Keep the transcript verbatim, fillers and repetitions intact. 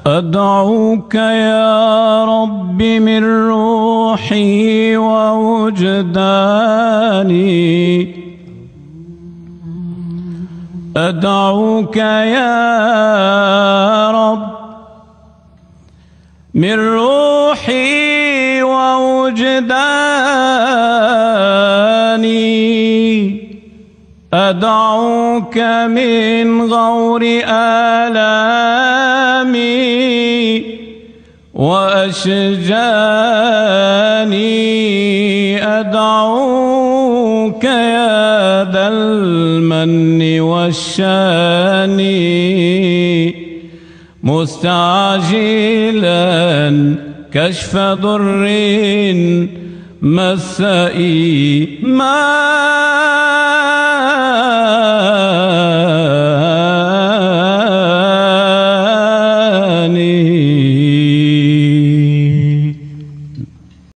أدعوك يا رب من روحي ووجداني، أدعوك يا رب من روحي ووجداني، أدعوك من غور آلامي وأشجاني، أدعوك يا ذا المن والشان، مستعجلا كشف ضر مس إيماني.